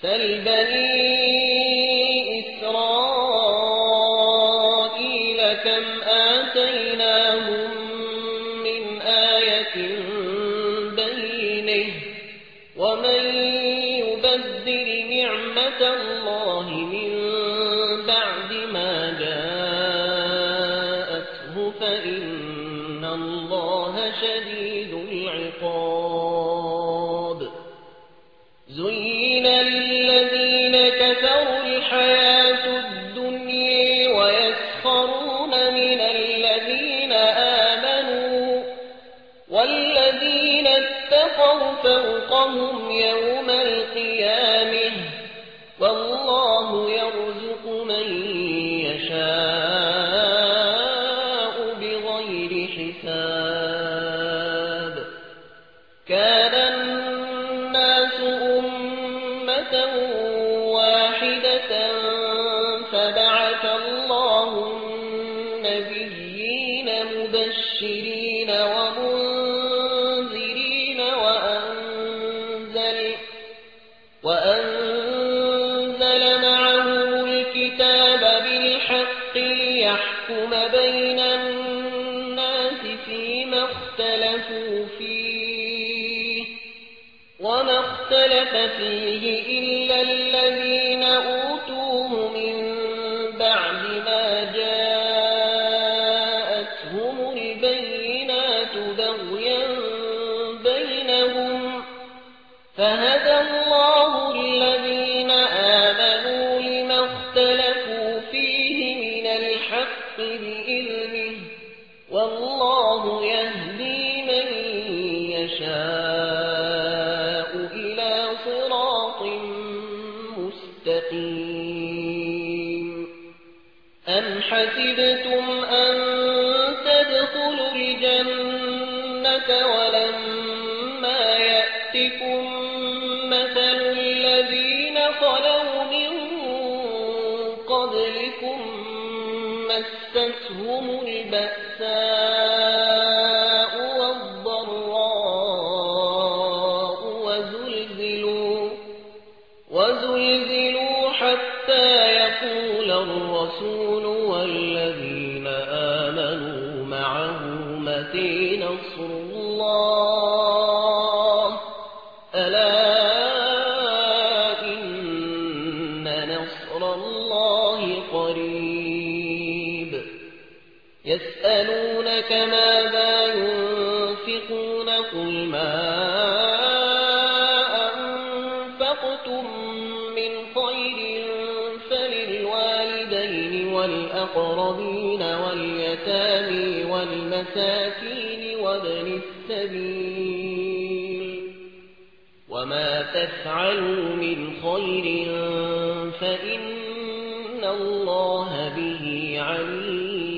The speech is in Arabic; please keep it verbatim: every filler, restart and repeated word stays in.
سل بني إسرائيل كم آتيناهم من آية بينة ومن يبدل نعمة الله من بعد ما جاءته فإن الله شديد العقاب زين للذين كفروا الحياة الدنيا ويسخرون من الذين آمنوا والذين اتقوا فوقهم يوم القيامة والله يرزق من يشاء بغير حساب كان الناس أمة واحدة فبعث الله النبيين مبشرين ومنذرين وأنزل, وأنزل معهم الكتاب بالحق ليحكم بين الناس فيما اختلفوا فيه وما اختلف فيه إلا الذين أوتوه من بعد ما جاءتهم البينات بغيا بينهم فهدى الله الذين آمنوا لما اختلفوا فيه من الحق بإذنه والله يهدي من يشاء إلى صراط مستقيم أم حسبتم أن تدخلوا الجنة ولما يأتكم مثل الذين خلوا من قبلكم مستهم البأساء والضراء وزلزلوا, وزلزلوا حتى يقول الرسول والذين آمنوا معه متى نصر الله ألا إن نصر الله قريب يسألونك ماذا ينفقون قل ما أنفقتم من خير فللوالدين والأقربين واليتامى والمساكين وابن السبيل وما تفعلوا من خير فإن الله به عليم